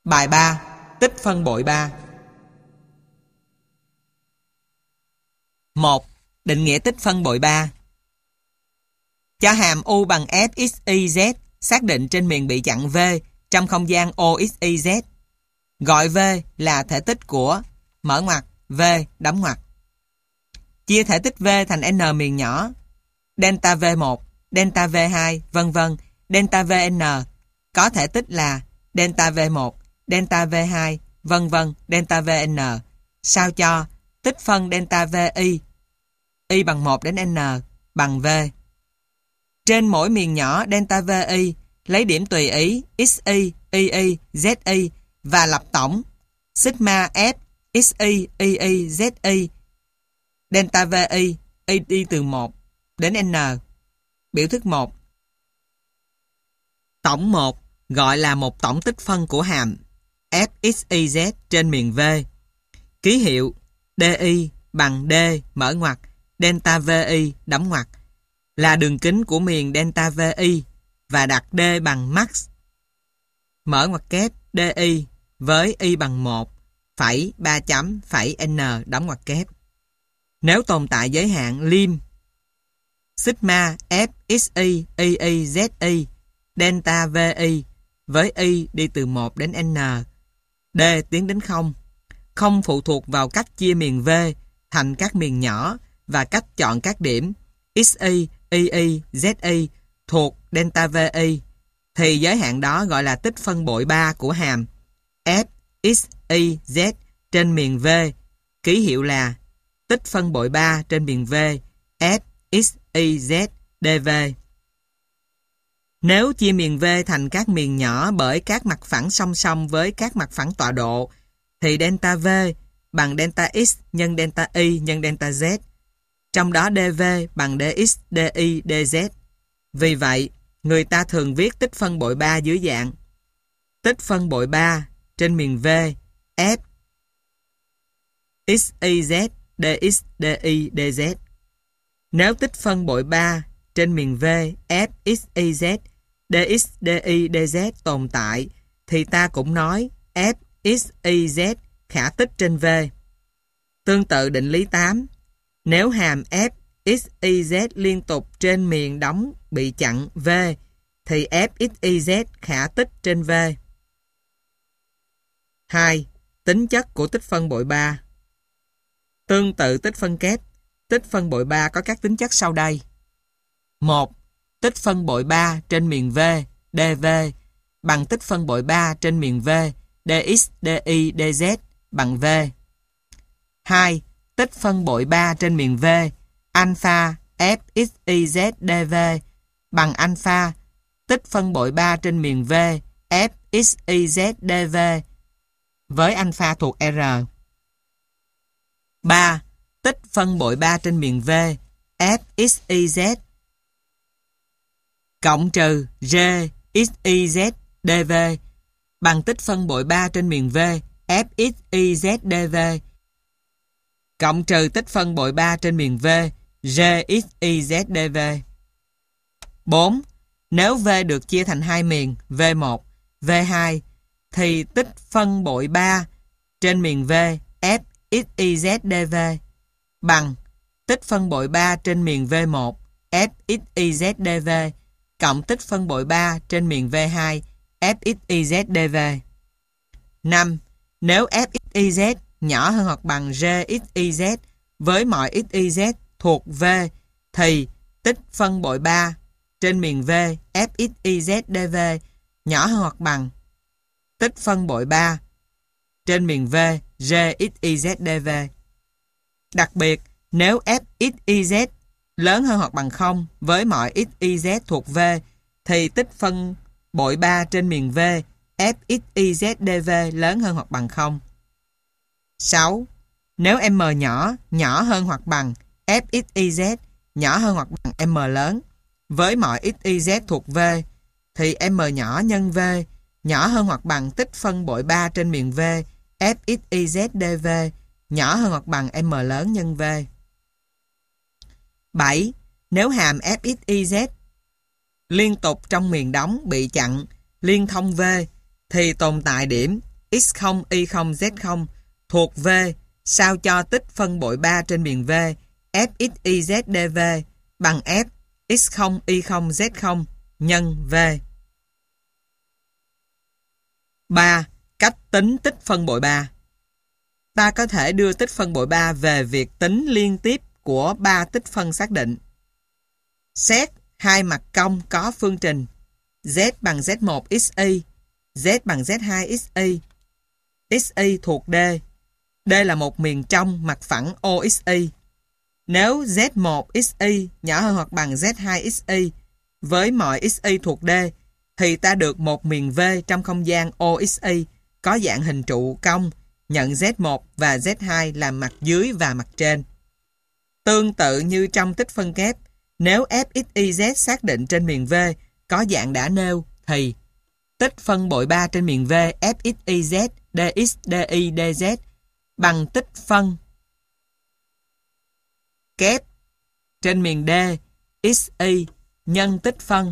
Bài 3. Tích phân bội 3. 1. Định nghĩa tích phân bội 3. Cho hàm u bằng f x y z xác định trên miền bị chặn v trong không gian O x y z. Gọi v là thể tích của mở ngoặc v đóng ngoặc. Chia thể tích v thành n miền nhỏ delta v1, delta v2, vân vân, delta vn có thể tích là delta v1, delta v2, vân vân, delta vn. Sao cho tích phân delta vi y bằng 1 đến n bằng v. Trên mỗi miền nhỏ delta vi lấy điểm tùy ý xy, y, zi và lập tổng sigma f xy, y, zi delta vi y đi từ 1 đến n. Biểu thức 1. Tổng 1 gọi là một tổng tích phân của hàm f x y z trên miền v. Ký hiệu di bằng d mở ngoặc delta vi đóng ngoặc là đường kính của miền delta vi và đặt d bằng max mở ngoặc kép di với y bằng 1 phẩy 3 chấm phẩy n đóng ngoặc kép. Nếu tồn tại giới hạn lim sigma f xy, y, zi delta vi với y đi từ 1 đến n, d tiến đến 0. Không phụ thuộc vào cách chia miền v thành các miền nhỏ và cách chọn các điểm xy, y, zi thuộc delta vi, thì giới hạn đó gọi là tích phân bội 3 của hàm f x y z trên miền v. Ký hiệu là tích phân bội 3 trên miền v f x y z dv. Nếu chia miền v thành các miền nhỏ bởi các mặt phẳng song song với các mặt phẳng tọa độ, thì delta v bằng delta x nhân delta y nhân delta z, trong đó dv bằng dx, dy, dz. Vì vậy, người ta thường viết tích phân bội 3 dưới dạng tích phân bội 3 trên miền v f x y z dx, dy, dz. Nếu tích phân bội 3 trên miền v f x y z dx, dy, dz tồn tại, thì ta cũng nói f x y z khả tích trên v. Tương tự định lý 8, nếu hàm f x y z liên tục trên miền đóng bị chặn v, thì f x y z khả tích trên v. 2. Tính chất của tích phân bội 3. Tương tự tích phân kép, tích phân bội 3 có các tính chất sau đây. 1. Tích phân bội 3 trên miền v dv bằng tích phân bội 3 trên miền v dx, dy, dz bằng v. 2. Tích phân bội 3 trên miền v alpha f x y z dv bằng alpha tích phân bội 3 trên miền v f x y z dv với alpha thuộc r. 3. Tích phân bội 3 trên miền v f x y z cộng trừ g x y z dv bằng tích phân bội 3 trên miền v f x y z dv cộng trừ tích phân bội 3 trên miền v g x y z dv. 4. Nếu v được chia thành hai miền v1, v2, thì tích phân bội 3 trên miền v f x y z dv bằng tích phân bội 3 trên miền v1 f x y z dv cộng tích phân bội 3 trên miền v2 f x y z dv. 5. Nếu f x y z nhỏ hơn hoặc bằng g x y z với mọi x y z thuộc v, thì tích phân bội 3 trên miền v f x y z dv nhỏ hơn hoặc bằng tích phân bội 3 trên miền v g x y z dv. Đặc biệt, nếu f x y z lớn hơn hoặc bằng 0 với mọi x y z thuộc v, thì tích phân bội 3 trên miền v f x y z dv lớn hơn hoặc bằng 0. 6. Nếu m nhỏ hơn hoặc bằng f x y z nhỏ hơn hoặc bằng m lớn với mọi x y z thuộc v, thì m nhỏ nhân v nhỏ hơn hoặc bằng tích phân bội 3 trên miền v f x y z dv nhỏ hơn hoặc bằng m lớn nhân v. 7. Nếu hàm f x y z liên tục trong miền đóng bị chặn liên thông v, thì tồn tại điểm x0, y0, z0 thuộc V sao cho tích phân bội 3 trên miền V f x, y, z, dv bằng f x0, y0, z0 nhân V. 3. Cách tính tích phân bội 3. Ta có thể đưa tích phân bội 3 về việc tính liên tiếp của 3 tích phân xác định. Xét hai mặt cong có phương trình z bằng z1 xy, z bằng z2 xy. Xy thuộc D. D là một miền trong mặt phẳng OXY. Nếu z1 xy nhỏ hơn hoặc bằng z2 xy với mọi xy thuộc D thì ta được một miền V trong không gian OXY có dạng hình trụ cong nhận z1 và z2 làm mặt dưới và mặt trên. Tương tự như trong tích phân kép, nếu fxyz xác định trên miền V có dạng đã nêu thì tích phân bội 3 trên miền V fxyz dx, dy, dz bằng tích phân kép trên miền D xy nhân tích phân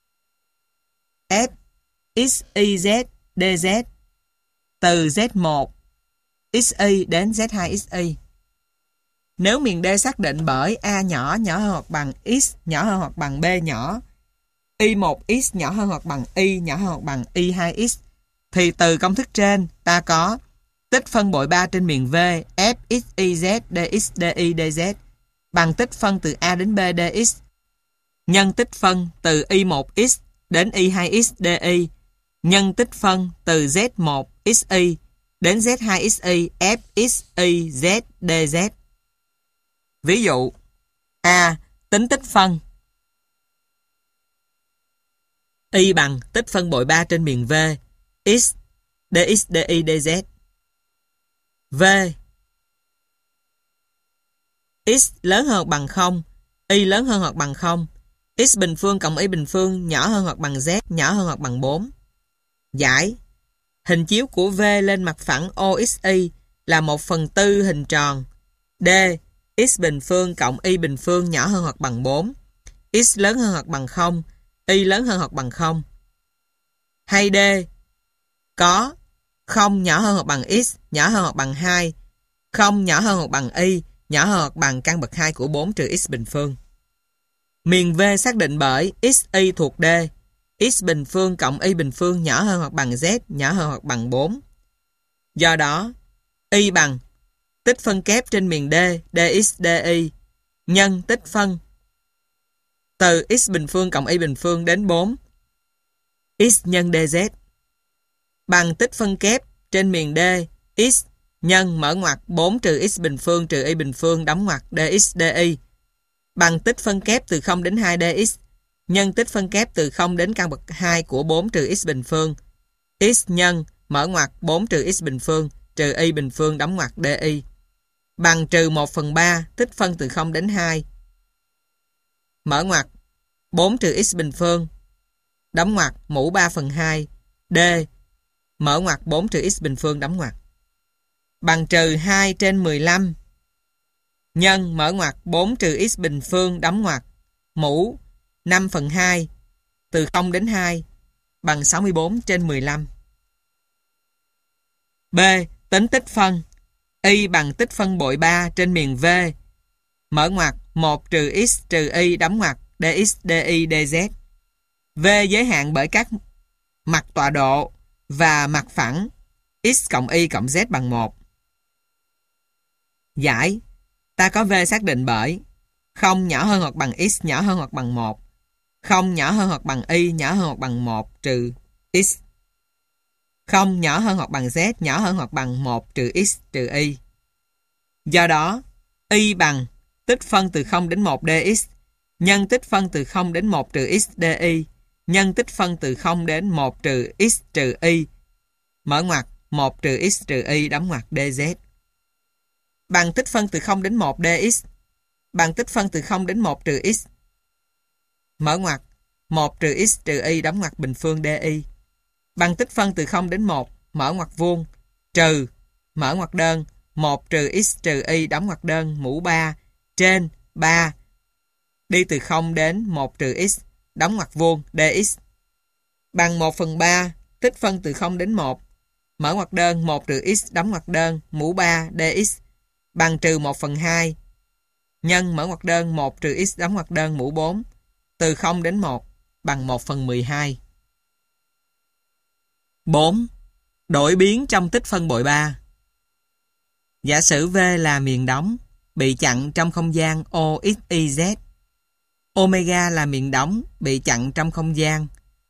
f xyz dz từ z1 xy đến z2 xy. Nếu miền D xác định bởi a nhỏ nhỏ hơn hoặc bằng x nhỏ hơn hoặc bằng b nhỏ, y1x nhỏ hơn hoặc bằng y nhỏ hơn hoặc bằng y2x, thì từ công thức trên ta có tích phân bội 3 trên miền V f xyz dx, dy, dz bằng tích phân từ a đến b dx nhân tích phân từ y1x đến y2x dy nhân tích phân từ z1 xy đến z2 xy f xyz dz. Ví dụ A. Tính tích phân y bằng tích phân bội 3 trên miền V x dx, dy, dz. V. X lớn hơn hoặc bằng 0, y lớn hơn hoặc bằng 0, x bình phương cộng y bình phương nhỏ hơn hoặc bằng z nhỏ hơn hoặc bằng 4. Giải. Hình chiếu của V lên mặt phẳng OXY là 1/4 hình tròn D x bình phương cộng y bình phương nhỏ hơn hoặc bằng 4, x lớn hơn hoặc bằng 0, y lớn hơn hoặc bằng 0. Hay D có 0 nhỏ hơn hoặc bằng x nhỏ hơn hoặc bằng 2, 0 nhỏ hơn hoặc bằng y nhỏ hơn hoặc bằng căn bậc 2 của 4 trừ x bình phương. Miền V xác định bởi xy thuộc D, x bình phương cộng y bình phương nhỏ hơn hoặc bằng z nhỏ hơn hoặc bằng 4. Do đó, y bằng tích phân kép trên miền D dx, dy nhân tích phân từ x bình phương cộng y bình phương đến 4 x nhân dz bằng tích phân kép trên miền D x nhân mở ngoặc 4 trừ x bình phương trừ y bình phương đóng ngoặc dx, dy bằng tích phân kép từ 0 đến 2 dx nhân tích phân kép từ 0 đến căn bậc 2 của 4 trừ x bình phương x nhân mở ngoặc 4 trừ x bình phương trừ y bình phương đóng ngoặc dy bằng trừ 1/3 tích phân từ 0 đến 2 mở ngoặc 4 trừ x bình phương đóng ngoặc mũ 3/2 d mở ngoặc 4 trừ x bình phương đóng ngoặc bằng trừ 2 trên 15 nhân mở ngoặc 4 trừ x bình phương đóng ngoặc mũ 5/2 từ 0 đến 2 bằng 64 trên 15. B. Tính tích phân y bằng tích phân bội 3 trên miền V mở ngoặc 1 trừ x trừ y đóng ngoặc dx, dy, dz. V giới hạn bởi các mặt tọa độ và mặt phẳng x cộng y cộng z bằng 1. Giải. Ta có V xác định bởi 0 nhỏ hơn hoặc bằng x nhỏ hơn hoặc bằng 1, 0 nhỏ hơn hoặc bằng y nhỏ hơn hoặc bằng 1 trừ x, 0 nhỏ hơn hoặc bằng z nhỏ hơn hoặc bằng 1 trừ x trừ y. Do đó, y bằng tích phân từ 0 đến 1 dx nhân tích phân từ 0 đến 1 trừ x dy nhân tích phân từ 0 đến 1 trừ x trừ y mở ngoặc 1 trừ x trừ y đóng ngoặc dz bằng tích phân từ 0 đến 1 dx bằng tích phân từ 0 đến 1 trừ x mở ngoặc 1 trừ x trừ y đóng ngoặc bình phương dy bằng tích phân từ 0 đến 1 mở ngoặc vuông trừ mở ngoặc đơn 1 trừ x trừ y đóng ngoặc đơn mũ 3 trên 3 đi từ 0 đến 1 trừ x đóng ngoặc vuông dx bằng 1/3 tích phân từ 0 đến 1 mở ngoặc đơn 1 trừ x đóng ngoặc đơn mũ 3 dx bằng trừ 1/2 nhân mở ngoặc đơn 1 trừ x đóng ngoặc đơn mũ 4 từ 0 đến 1 bằng 1/12. 4. Đổi biến trong tích phân bội 3. Giả sử V là miền đóng bị chặn trong không gian OXYZ. Omega là miền đóng bị chặn trong không gian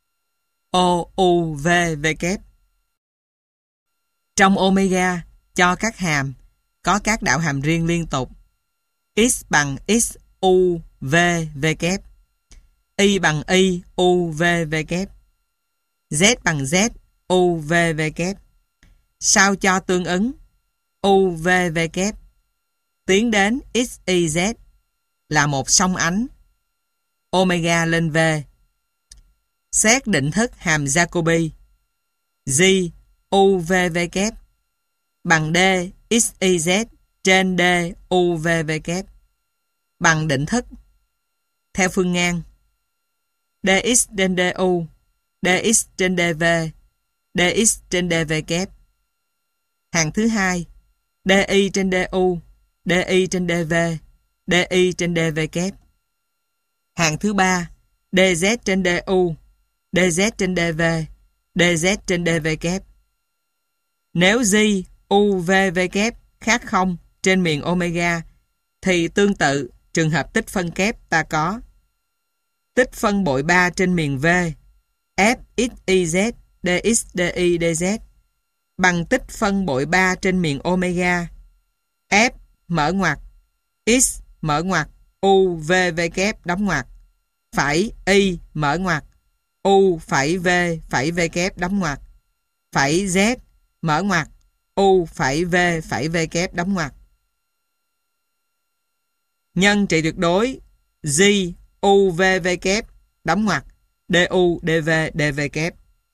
OUVW. Trong omega cho các hàm có các đạo hàm riêng liên tục x bằng x u v v kép, y bằng y u v v kép, z bằng z u v v kép. Sao cho tương ứng u v v kép tiến đến x y z là một song ánh omega lên v. Xét định thức hàm Jacobi G u v v kép bằng d x y z trên d u v v kép bằng định thức theo phương ngang dx trên du, dx trên dv, dx trên dv kép. Hàng thứ hai di trên du, di trên dv, di trên dv kép. Hàng thứ ba dz trên du, dz trên dv, dz trên dv kép. Nếu g u v v kép khác 0 trên miền omega thì tương tự trường hợp tích phân kép ta có tích phân bội 3 trên miền v f x y z dx dy dz bằng tích phân bội 3 trên miền omega f mở ngoặc x mở ngoặc u v v kép đóng ngoặc phẩy y mở ngoặc u phẩy v phẩy v kép đóng ngoặc phẩy z mở ngoặc u phẩy v phẩy v kép đóng ngoặc. Nhân trị tuyệt đối g u v v kép đóng ngoặc du dv dv kép.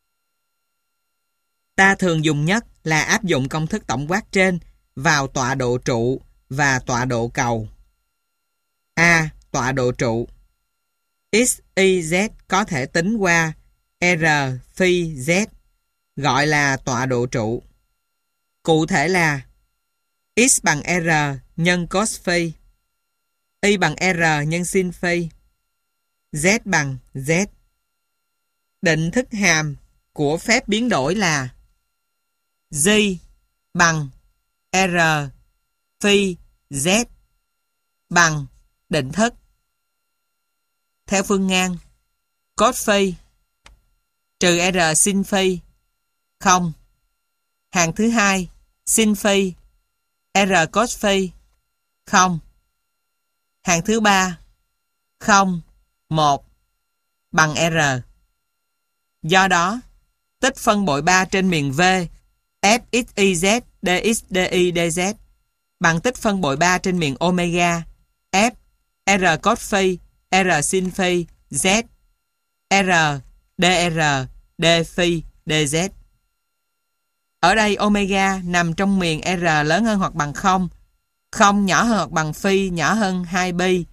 Ta thường dùng nhất là áp dụng công thức tổng quát trên vào tọa độ trụ và tọa độ cầu. A. Tọa độ trụ. X, Y, Z có thể tính qua R phi Z, gọi là tọa độ trụ. Cụ thể là X bằng R nhân cos phi, Y bằng R nhân sin phi, Z bằng Z. Định thức hàm của phép biến đổi là G bằng R phi Z bằng định thức theo phương ngang cos phi trừ R sin phi 0. Hàng thứ hai sin phi R cos phi 0. Hàng thứ ba 0 1 bằng R. Do đó tích phân bội 3 trên miền V f x y z dx dy dz bằng tích phân bội 3 trên miền omega f R cos phi R sin phi Z R dr d phi dz. Ở đây omega nằm trong miền R lớn hơn hoặc bằng 0, 0 nhỏ hơn hoặc bằng phi nhỏ hơn 2 pi,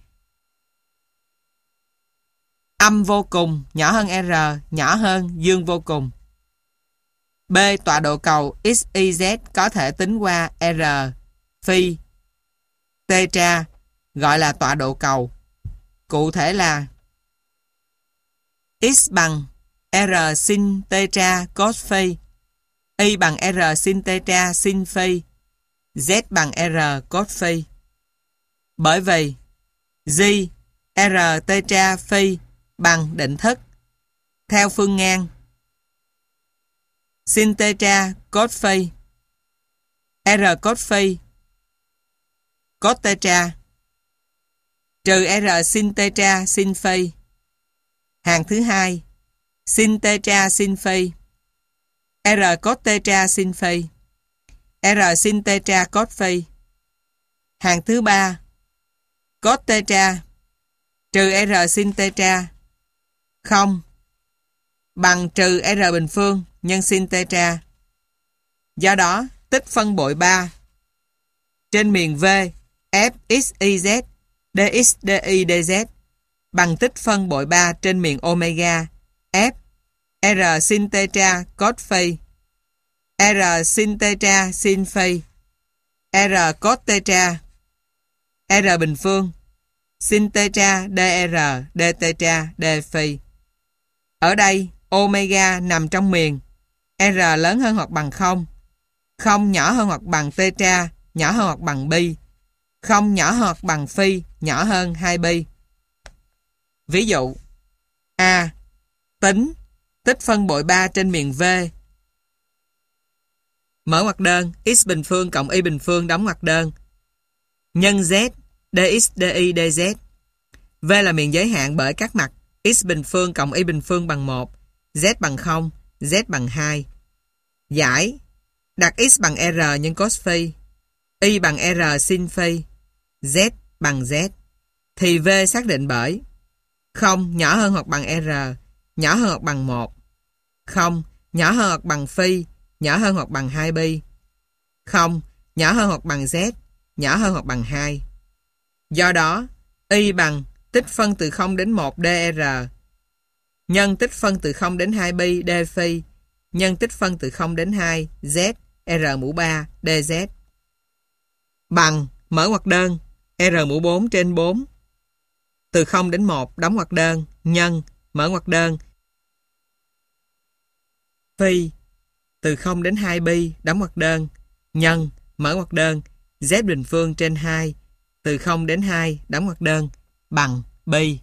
âm vô cùng nhỏ hơn R nhỏ hơn dương vô cùng. B. Tọa độ cầu x, y, z có thể tính qua R phi theta, gọi là tọa độ cầu. Cụ thể là x bằng R sin theta cos phi, y bằng R sin theta sin phi, z bằng R cos phi. Bởi vì g R theta phi bằng định thức theo phương ngang sin theta cos phi R cos phi cos theta trừ R sin theta sin phi. Hàng thứ hai sin theta sin phi R cos theta sin phi R sin theta cos phi. Hàng thứ ba cos theta trừ R sin theta 0 bằng trừ R bình phương nhân sin theta. Do đó tích phân bội 3 trên miền V f x y z dx dy dz bằng tích phân bội 3 trên miền omega f R sin theta cos phi R sin tetra sin phi, R cos tetra, R bình phương, sin tetra dr d tetra d phi. Ở đây, omega nằm trong miền R lớn hơn hoặc bằng 0, 0 nhỏ hơn hoặc bằng tetra, nhỏ hơn hoặc bằng pi, 0 nhỏ hơn hoặc bằng phi, nhỏ hơn 2 pi. Ví dụ A. Tính tích phân bội 3 trên miền V. Mở ngoặc đơn, x bình phương cộng y bình phương đóng ngoặc đơn. Nhân z, dx, dy, dz. V là miền giới hạn bởi các mặt x bình phương cộng y bình phương bằng 1, z bằng 0, z bằng 2. Giải, đặt x bằng r nhân cos phi, y bằng r sin phi, z bằng z. Thì V xác định bởi 0 nhỏ hơn hoặc bằng r, nhỏ hơn hoặc bằng 1, 0 nhỏ hơn hoặc bằng phi, nhỏ hơn hoặc bằng 2 pi, 0 nhỏ hơn hoặc bằng z, nhỏ hơn hoặc bằng 2. Do đó, y bằng tích phân từ 0 đến 1 dr nhân tích phân từ 0 đến 2 pi d phi nhân tích phân từ 0 đến 2 z r mũ 3 dz bằng mở ngoặc đơn r mũ 4 trên 4 từ 0 đến 1 đóng ngoặc đơn nhân mở ngoặc đơn phi từ 0 đến 2 pi đóng ngoặc đơn nhân mở ngoặc đơn z bình phương trên 2 từ 0 đến 2 đóng ngoặc đơn bằng pi.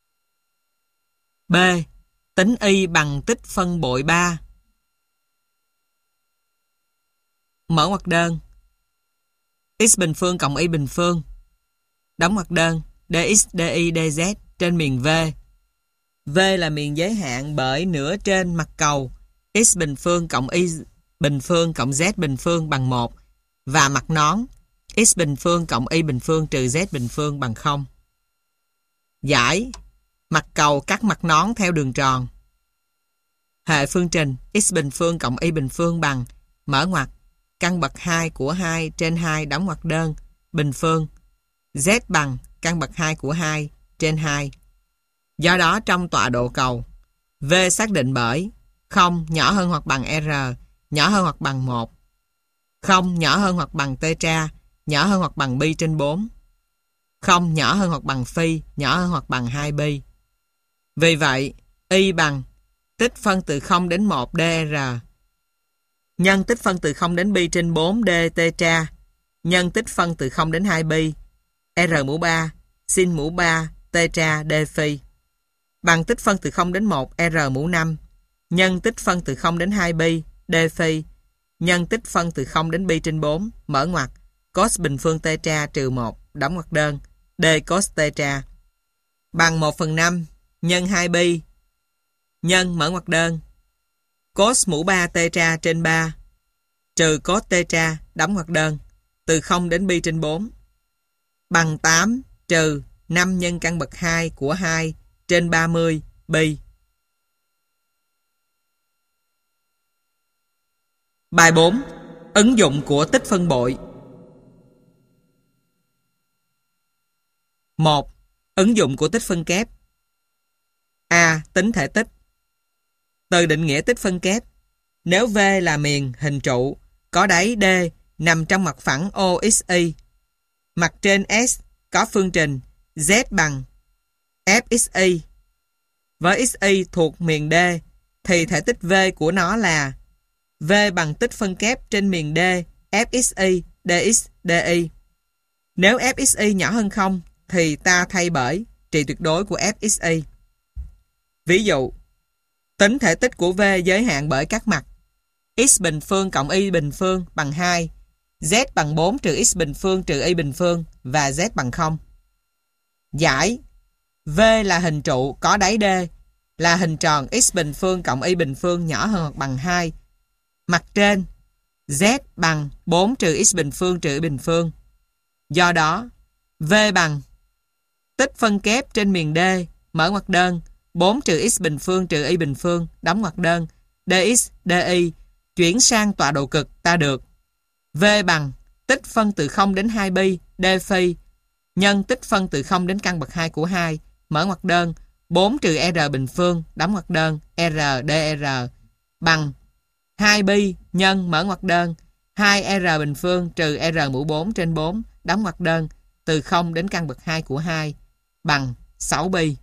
B. Tính y bằng tích phân bội 3. Mở ngoặc đơn x bình phương cộng y bình phương đóng ngoặc đơn dx, dy, dz trên miền V. V là miền giới hạn bởi nửa trên mặt cầu x bình phương cộng y bình phương cộng z bình phương bằng 1 và mặt nón x bình phương cộng y bình phương trừ z bình phương bằng 0. Giải, mặt cầu cắt mặt nón theo đường tròn. Hệ phương trình x bình phương cộng y bình phương bằng mở ngoặc căn bậc 2 của 2 trên 2 đóng ngoặc đơn bình phương z bằng căn bậc 2 của 2 trên 2. Do đó trong tọa độ cầu V xác định bởi 0 nhỏ hơn hoặc bằng r, nhỏ hơn hoặc bằng 1, 0 nhỏ hơn hoặc bằng tetra, nhỏ hơn hoặc bằng pi trên 4, 0 nhỏ hơn hoặc bằng phi, nhỏ hơn hoặc bằng 2 pi. Vì vậy, y bằng tích phân từ 0 đến 1 dr nhân tích phân từ 0 đến pi trên 4 d tetra nhân tích phân từ 0 đến 2 pi r mũ 3 sin mũ 3 tetra d phi bằng tích phân từ 0 đến 1 r mũ 5 nhân tích phân từ 0 đến 2 pi d phi nhân tích phân từ 0 đến pi trên 4 mở ngoặc cos bình phương tetra trừ 1 đóng ngoặc đơn d cos tetra bằng 1/5 nhân 2 pi nhân mở ngoặc đơn cos mũ 3 tetra trên 3 trừ cos tetra đóng ngoặc đơn từ 0 đến pi trên 4 bằng 8 trừ 5 nhân căn bậc 2 của 2 trên 30 pi. Bài 4. Ứng dụng của tích phân bội. 1. Ứng dụng của tích phân kép. A. Tính thể tích. Từ định nghĩa tích phân kép, nếu V là miền hình trụ có đáy D nằm trong mặt phẳng OXY, mặt trên S có phương trình Z bằng FXY, với XY thuộc miền D thì thể tích V của nó là V bằng tích phân kép trên miền D FXY dx dy. Nếu FXY nhỏ hơn 0 thì ta thay bởi trị tuyệt đối của FXY. Ví dụ, tính thể tích của V giới hạn bởi các mặt x bình phương cộng y bình phương bằng 2, z bằng 4 trừ x bình phương trừ y bình phương và z bằng 0. Giải, V là hình trụ có đáy D, là hình tròn x bình phương cộng y bình phương nhỏ hơn hoặc bằng 2. Mặt trên, z bằng 4 trừ x bình phương trừ y bình phương. Do đó, V bằng tích phân kép trên miền D, mở ngoặc đơn, 4 trừ x bình phương trừ y bình phương, đóng ngoặc đơn, dx, dy, chuyển sang tọa độ cực ta được V bằng tích phân từ 0 đến 2 pi d phi nhân tích phân từ 0 đến căn bậc 2 của 2, mở ngoặc đơn, 4 trừ r bình phương, đóng ngoặc đơn, r dr bằng 2 pi nhân mở ngoặc đơn 2r bình phương trừ r mũ 4 trên 4 đóng ngoặc đơn từ 0 đến căn bậc 2 của 2 bằng 6 pi.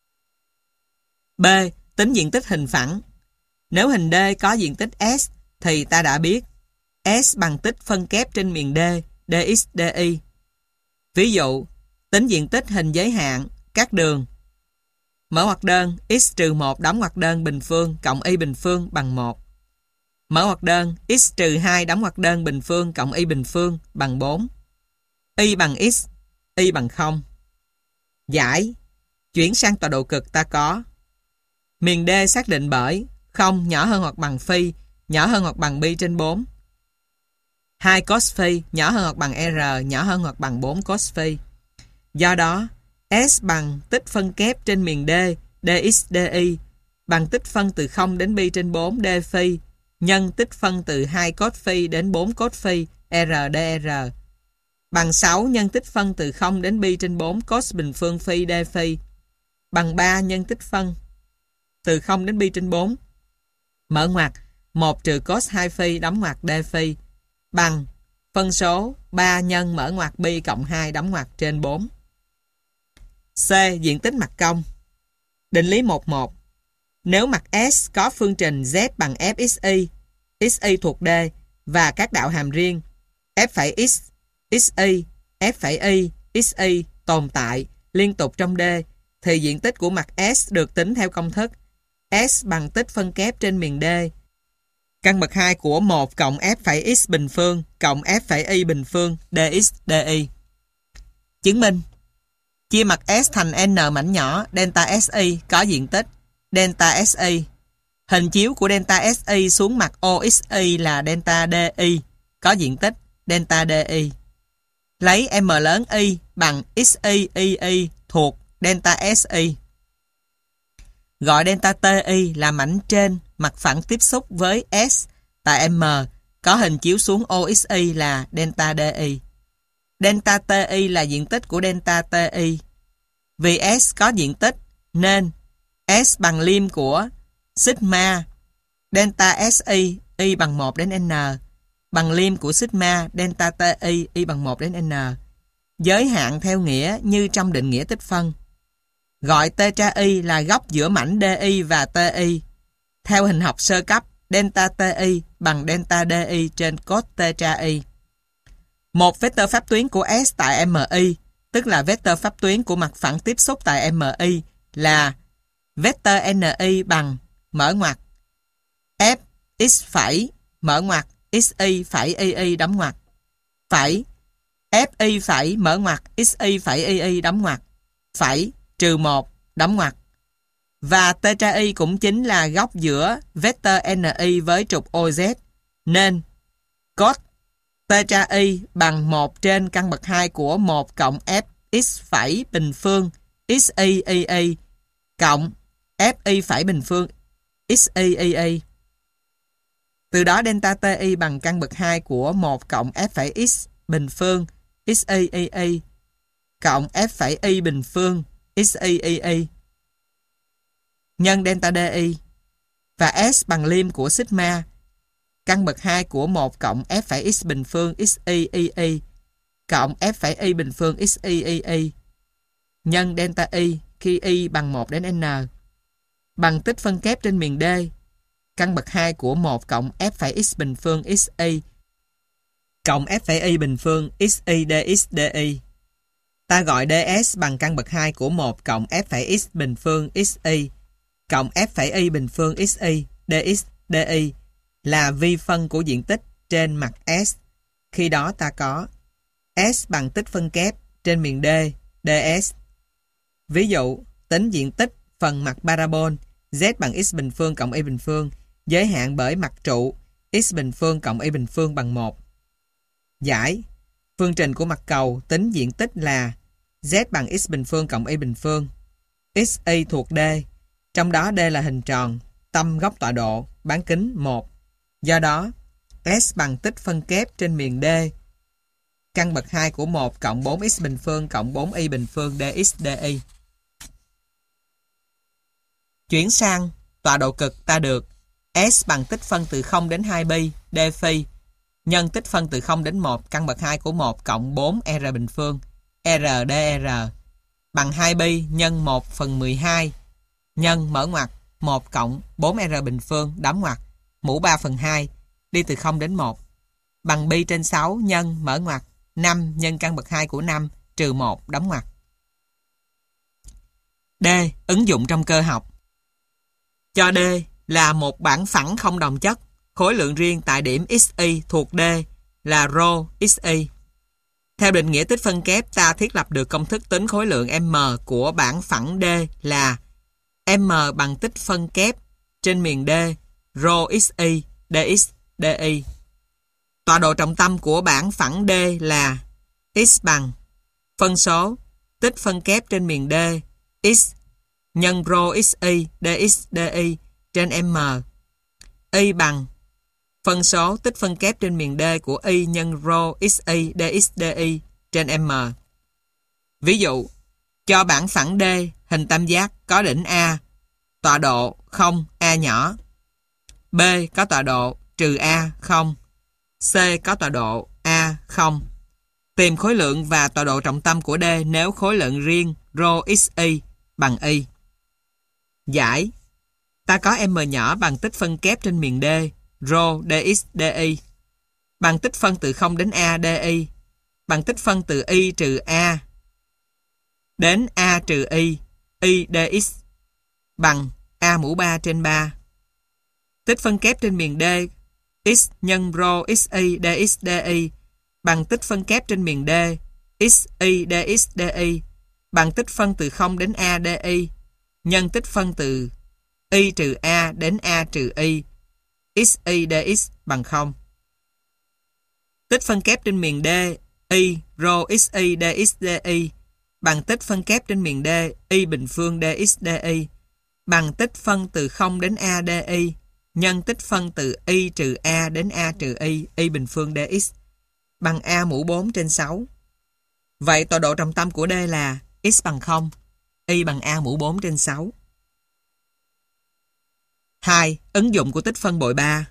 B. Tính diện tích hình phẳng. Nếu hình D có diện tích S thì ta đã biết S bằng tích phân kép trên miền D, dx dy. Ví dụ, tính diện tích hình giới hạn các đường mở ngoặc đơn x trừ 1 đóng ngoặc đơn bình phương cộng y bình phương bằng 1. Mở ngoặc đơn x trừ 2 đóng ngoặc đơn bình phương cộng y bình phương bằng 4. Y bằng x, y bằng 0. Giải. Chuyển sang tọa độ cực ta có miền D xác định bởi 0 nhỏ hơn hoặc bằng phi nhỏ hơn hoặc bằng pi trên 4. 2 cos phi nhỏ hơn hoặc bằng r nhỏ hơn hoặc bằng 4 cos phi. Do đó, S bằng tích phân kép trên miền D, dx dy bằng tích phân từ 0 đến pi trên 4 d phi nhân tích phân từ 2 cos phi đến 4 cos phi r dr bằng 6 nhân tích phân từ 0 đến pi trên 4 cos bình phương phi d phi bằng 3 nhân tích phân từ 0 đến pi trên 4 mở ngoặc 1 trừ cos 2 phi đóng ngoặc d phi bằng phân số 3 nhân mở ngoặc pi cộng 2 đóng ngoặc trên 4. C. Diện tích mặt cong. Định lý 11. Nếu mặt S có phương trình Z bằng fxy, xy thuộc D và các đạo hàm riêng f phẩy x, xy, f phẩy y, xy tồn tại liên tục trong D thì diện tích của mặt S được tính theo công thức S bằng tích phân kép trên miền D căn bậc 2 của 1 cộng f phẩy x bình phương cộng f phẩy y bình phương dx dy. Chứng minh chia mặt S thành n mảnh nhỏ delta SI có diện tích delta SI. Hình chiếu của delta SI xuống mặt OXY là delta DI có diện tích delta DI. Lấy M lớn Y bằng XY YY thuộc delta SI. Gọi delta TI là mảnh trên mặt phẳng tiếp xúc với S tại M có hình chiếu xuống OXY là delta DI. Delta TI là diện tích của delta TI. Vì S có diện tích nên S bằng liêm của sigma delta SI y bằng 1 đến n bằng liêm của sigma delta TI y bằng 1 đến n. Giới hạn theo nghĩa như trong định nghĩa tích phân. Gọi tetra y là góc giữa mảnh DI và TI. Theo hình học sơ cấp, delta TI bằng delta DI trên cos tetra y. Một vectơ pháp tuyến của S tại MI, tức là vectơ pháp tuyến của mặt phẳng tiếp xúc tại MI là vectơ NI bằng mở ngoặc F x phẩy mở ngoặc XY phẩy YY đóng ngoặc phẩy FY phẩy mở ngoặc XY phẩy YY đóng ngoặc phẩy trừ 1 đóng ngoặc. Và tetra y cũng chính là góc giữa vectơ NI với trục OZ nên cos tetra y bằng 1 trên căn bậc 2 của 1 cộng Fx phẩy bình phương XY YY cộng FY phẩy bình phương XY YY. Từ đó delta TI bằng căn bậc 2 của 1 cộng F phẩy X bình phương XY YY cộng F phẩy Y bình phương XY YY nhân delta DI và S bằng liêm của sigma căn bậc 2 của 1 cộng F phẩy X bình phương XY YY cộng F phẩy Y bình phương XY YY nhân delta Y khi Y bằng 1 đến N bằng tích phân kép trên miền D căn bậc 2 của 1 cộng F phẩy X bình phương XY cộng F phẩy Y bình phương XY dx dy. Ta gọi ds bằng căn bậc 2 của 1 cộng F phẩy X bình phương XY cộng F phẩy Y bình phương XY dx dy là vi phân của diện tích trên mặt S. Khi đó ta có S bằng tích phân kép trên miền D, ds. Ví dụ, tính diện tích phần mặt parabol Z bằng x bình phương cộng y bình phương giới hạn bởi mặt trụ x bình phương cộng y bình phương bằng 1. Giải. Phương trình của mặt cầu tính diện tích là Z bằng x bình phương cộng y bình phương. XY thuộc D, trong đó D là hình tròn, tâm góc tọa độ, bán kính 1. Do đó, S bằng tích phân kép trên miền D, căn bậc 2 của 1 cộng 4x bình phương cộng 4y bình phương dx dy. Chuyển sang tọa độ cực ta được S bằng tích phân từ 0 đến 2 pi D phi nhân tích phân từ 0 đến 1 căn bậc 2 của 1 cộng 4 R bình phương R dr bằng 2 pi nhân 1/12 nhân mở ngoặc 1 cộng 4R bình phương đóng ngoặc mũ 3/2 đi từ 0 đến 1 bằng pi trên 6 nhân mở ngoặc 5 nhân căn bậc 2 của 5 trừ 1 đóng ngoặc. D. Ứng dụng trong cơ học. Cho D là một bảng phẳng không đồng chất, khối lượng riêng tại điểm xy thuộc D là rho xy. Theo định nghĩa tích phân kép, ta thiết lập được công thức tính khối lượng m của bảng phẳng D là m bằng tích phân kép trên miền D rho xy dx dy. Tọa độ trọng tâm của bảng phẳng D là x bằng phân số tích phân kép trên miền D x nhân rho xy dx dy trên m. Y bằng phân số tích phân kép trên miền D của y nhân rho xy dx dy trên m. Ví dụ, cho bảng phẳng D hình tam giác có đỉnh A, tọa độ 0, A nhỏ. B có tọa độ trừ A, 0. C có tọa độ A, 0. Tìm khối lượng và tọa độ trọng tâm của D nếu khối lượng riêng rho xy bằng y. Giải. Ta có m nhỏ bằng tích phân kép trên miền D rho dx dy bằng tích phân từ 0 đến A dy bằng tích phân từ y trừ A đến A trừ y dx bằng A mũ 3 trên 3. Tích phân kép trên miền D x nhân rho xy dx dy bằng tích phân kép trên miền D xy dx dy bằng tích phân từ 0 đến A dy nhân tích phân từ y trừ A đến A trừ y xy dx bằng 0. Tích phân kép trên miền D y rho xy dx dy bằng tích phân kép trên miền D y bình phương dx dy bằng tích phân từ 0 đến A dy nhân tích phân từ y trừ A đến A trừ y bình phương dx bằng A mũ 4 trên 6. Vậy tọa độ trọng tâm của D là x bằng 0, y bằng A mũ 4 trên 6. 2. Ứng dụng của tích phân bội 3.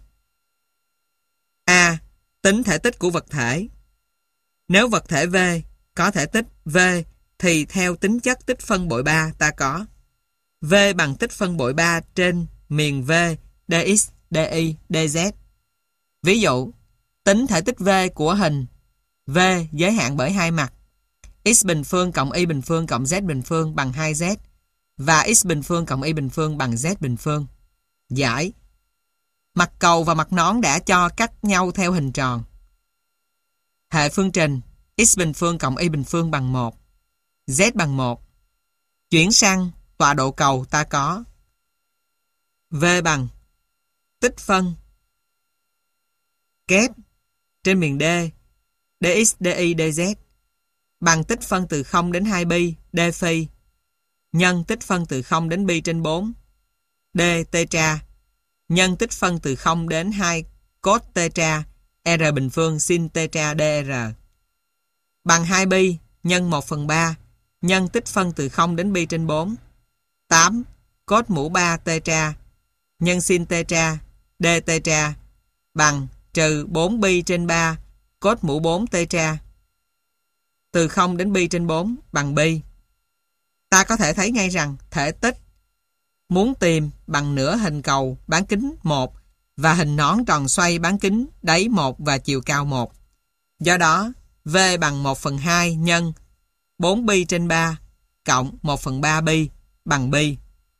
A. Tính thể tích của vật thể. Nếu vật thể V có thể tích V thì theo tính chất tích phân bội 3 ta có V bằng tích phân bội 3 trên miền V dx, dy, dz. Ví dụ, tính thể tích V của hình V giới hạn bởi hai mặt x bình phương cộng y bình phương cộng z bình phương bằng 2z và x bình phương cộng y bình phương bằng z bình phương. Giải. Mặt cầu và mặt nón đã cho cắt nhau theo hình tròn. Hệ phương trình x bình phương cộng y bình phương bằng 1, z bằng 1. Chuyển sang tọa độ cầu ta có V bằng tích phân kép trên miền D dx, dy, dz bằng tích phân từ 0 đến 2 pi D phi nhân tích phân từ 0 đến pi trên 4 D tetra nhân tích phân từ 0 đến 2 cos tetra R bình phương sin tetra dr bằng 2 pi nhân 1/3 nhân tích phân từ 0 đến pi trên 4 8 cos mũ 3 tetra nhân sin tetra d tetra bằng trừ 4 pi trên 3 cos mũ 4 tetra từ 0 đến pi trên 4 bằng pi. Ta có thể thấy ngay rằng thể tích muốn tìm bằng nửa hình cầu bán kính 1 và hình nón tròn xoay bán kính đáy 1 và chiều cao 1. Do đó, V bằng 1/2 nhân 4 pi trên 3 cộng 1/3 pi bằng pi.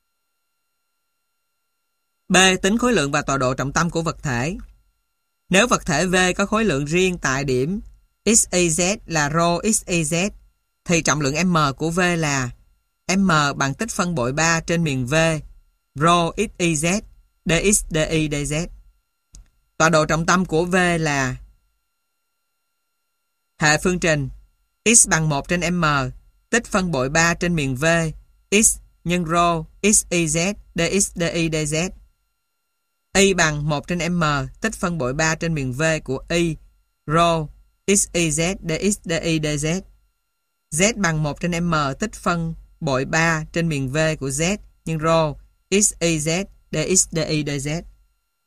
B. Tính khối lượng và tọa độ trọng tâm của vật thể. Nếu vật thể V có khối lượng riêng tại điểm xyz là rho xyz thì trọng lượng m của V là m bằng tích phân bội 3 trên miền V rho xyz dx, dy, dz. Tọa độ trọng tâm của V là hệ phương trình x bằng 1 trên m tích phân bội 3 trên miền V x nhân rho xyz dx, dy, dz. Y bằng 1 trên m tích phân bội 3 trên miền V của y rho xyz dx, dy, dz. Z bằng 1 trên m tích phân bội 3 trên miền V của z nhân rho xyz dx, dy, dz.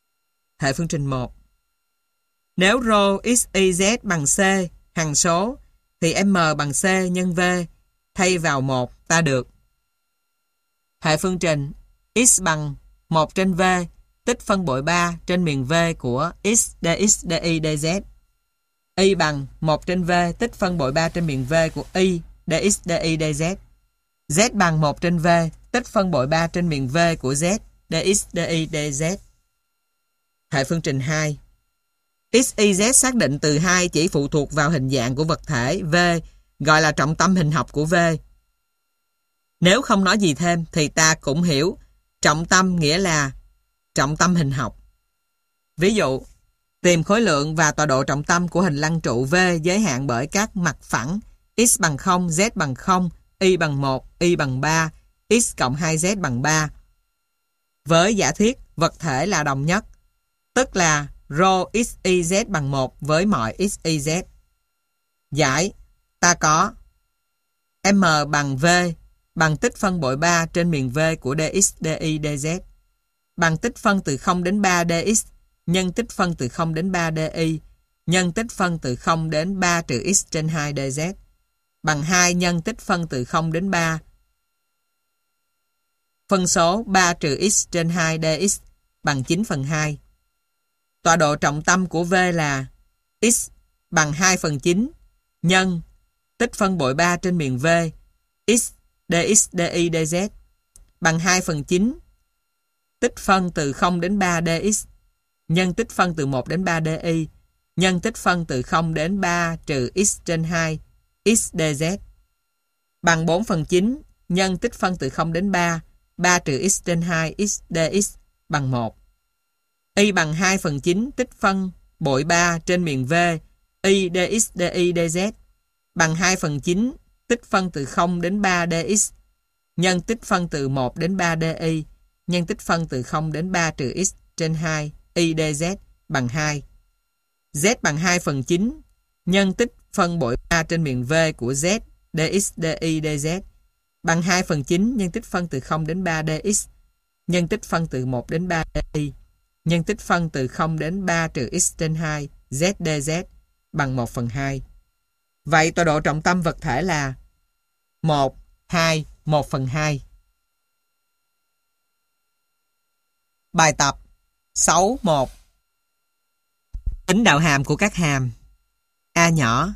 Hệ phương trình 1. Nếu rho x, y, z bằng C, hằng số, thì m bằng C nhân V, thay vào 1 ta được. Hệ phương trình x bằng 1 trên V, tích phân bội 3 trên miền V của x dx dy dz. Y bằng 1 trên V, tích phân bội 3 trên miền V của y dx dy dz. Z bằng 1 trên V, tích phân bội 3 trên miền V của z dx dy dz. Hệ phương trình 2. X, Y, Z xác định từ 2 chỉ phụ thuộc vào hình dạng của vật thể V, gọi là trọng tâm hình học của V. Nếu không nói gì thêm thì ta cũng hiểu trọng tâm nghĩa là trọng tâm hình học. Ví dụ, tìm khối lượng và tọa độ trọng tâm của hình lăng trụ V giới hạn bởi các mặt phẳng x bằng 0, z bằng 0, y bằng 1, y bằng 3, x cộng 2z bằng 3. Với giả thiết vật thể là đồng nhất, tức là rho x, y, z bằng 1 với mọi x, y, z. Giải, ta có m bằng V bằng tích phân bội 3 trên miền V của dx dy dz bằng tích phân từ 0 đến 3 dx nhân tích phân từ 0 đến 3 dy nhân tích phân từ 0 đến 3 trừ x trên 2 dz bằng 2 nhân tích phân từ 0 đến 3 phân số 3 trừ x trên 2 dx bằng 9/2. Tọa độ trọng tâm của V là x bằng 2/9 nhân tích phân bội 3 trên miền V x dx dy dz bằng 2/9 tích phân từ 0 đến 3 dx nhân tích phân từ 1 đến 3 dy nhân tích phân từ 0 đến 3 trừ x trên 2 x dz bằng 4/9 nhân tích phân từ 0 đến 3 trừ x trên 2 x dx bằng 1. Y bằng 2/9 tích phân bội 3 trên miền V y dx dy dz bằng 2/9 tích phân từ 0 đến 3 dx nhân tích phân từ 1 đến 3 dy nhân tích phân từ 0 đến 3 trừ x trên 2 y dz bằng 2. Z bằng 2/9 nhân tích phân bội 3 trên miền V của z dx dy dz bằng 2/9 nhân tích phân từ 0 đến 3 dx nhân tích phân từ 1 đến 3 dy nhân tích phân từ 0 đến 3 trừ x trên 2 z dz bằng 1/2. Vậy tọa độ trọng tâm vật thể là 1, 2, 1/2. Bài tập 6.1. Tính đạo hàm của các hàm. A nhỏ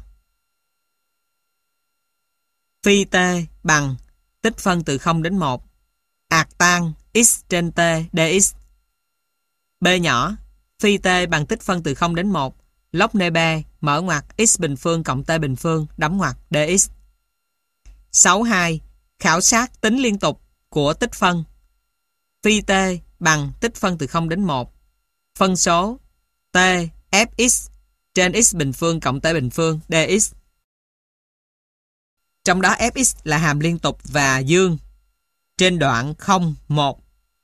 phi t bằng tích phân từ 0 đến 1 ạt tan x trên t dx. B nhỏ phi t bằng tích phân từ 0 đến 1 log nê b mở ngoặc x bình phương cộng t bình phương đóng ngoặc dx. 6.2. Khảo sát tính liên tục của tích phân. Phi t bằng tích phân từ 0 đến 1 phân số t fx trên x bình phương cộng t bình phương dx. Trong đó fx là hàm liên tục và dương trên đoạn 0, 1.